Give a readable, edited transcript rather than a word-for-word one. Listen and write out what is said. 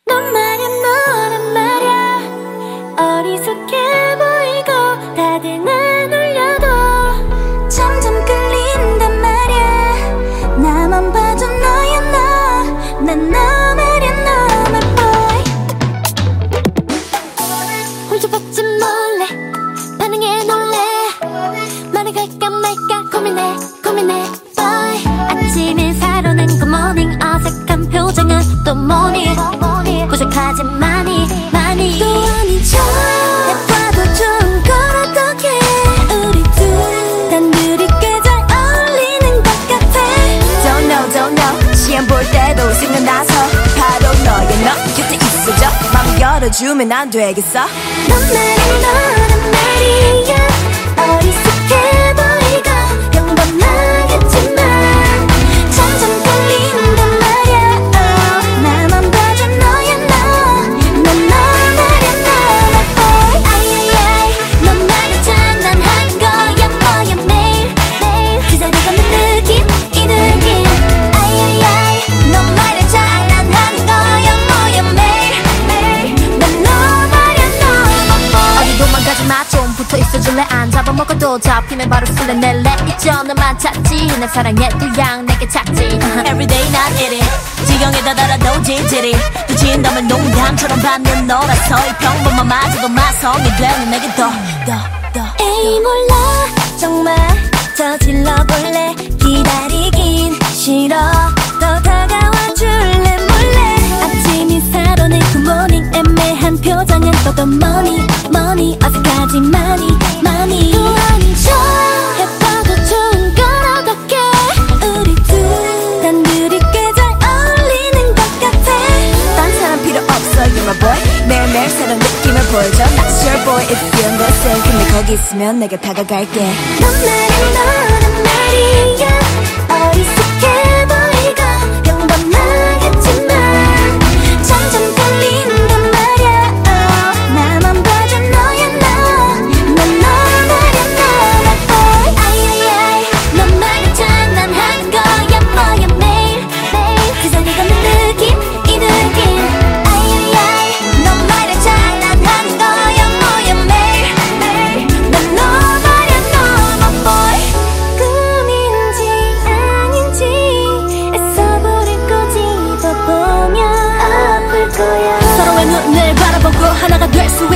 넌 말야 너란 말야 어리숙해 보이고 다들 날 놀려도 점점 끌린단 말야 나만 봐줘 너야 난 너 말야 너 my boy 홀쭉받지 몰래 반응에 놀래 말을 갈까 말까 고민해 boy 아침 인사로는 good morning 어색한 표정은 또 뭐니 부족하지 많이 또 아닌 척 해봐도 좋은 걸 어떡해 우리 둘 단둘이 꽤 잘 어울리는 것 같아 Don't know 시험 볼 때도 생각나서 바로 너의 너 곁에 있어줘 맘 열어주면 안 되겠어 넌 말야 너란 말이야 어리숙해 보이고 평범하겠지만 점점 끌린단 말야 나만 봐줘 너야 난 너 말야 너 my boy 아이아이아이 넌 말야 장난한 거야 뭐야 매일 그 자리 가는 느낌 이 느낌 아이아이아이 넌 말야 장난한 거야 뭐야 매일 난 너 말야 너 my boy 어디 도망가지 마 좀 붙어 있어줄래 안 잡아먹어도 잡히면 바로 술래 낼래 있죠 너만 찾지 날 사랑해 또양 내게 찾지 Everyday 난 1위 지경에 다다라도 질질이 또 진담을 농담처럼 받는 너라서 이 평범한 마저도 마성이 되는 내게 더 에이 몰라 정말 저질러볼래 기다리긴 싫어 더 다가와 줄래 몰래 아침 인사로는 굿모닝 애매한 표정은 또 머니 어색하지 많이 또 아닌 척 해봐도 좋은 걸 어떡해 우리 둘 단둘이 꽤 잘 어울리는 것 같아 딴 사람 필요 없어 You're my boy 매일매일 새로운 느낌을 보여줘 That's your boy if you're on the same 근데 거기 있으면 내가 다가갈게 넌 말야 너란 말이야 어리숙해 보이고 평범하겠지만 점점 끌린단 말야 나만 봐줘 너야 난 너 말야 너 my boy 아이아이아이 넌 말야 장난한 거야 뭐야 매일 그 자리 가는 느낌 이 느낌 아이아이아이 넌 말야 장난한 거야 뭐야 매일 난 너 말야 너 my boy 꿈인지 아닌지 애써버릴 꼬집어보면 아플 거야 서로의 눈을 바라보고 하나가 될 수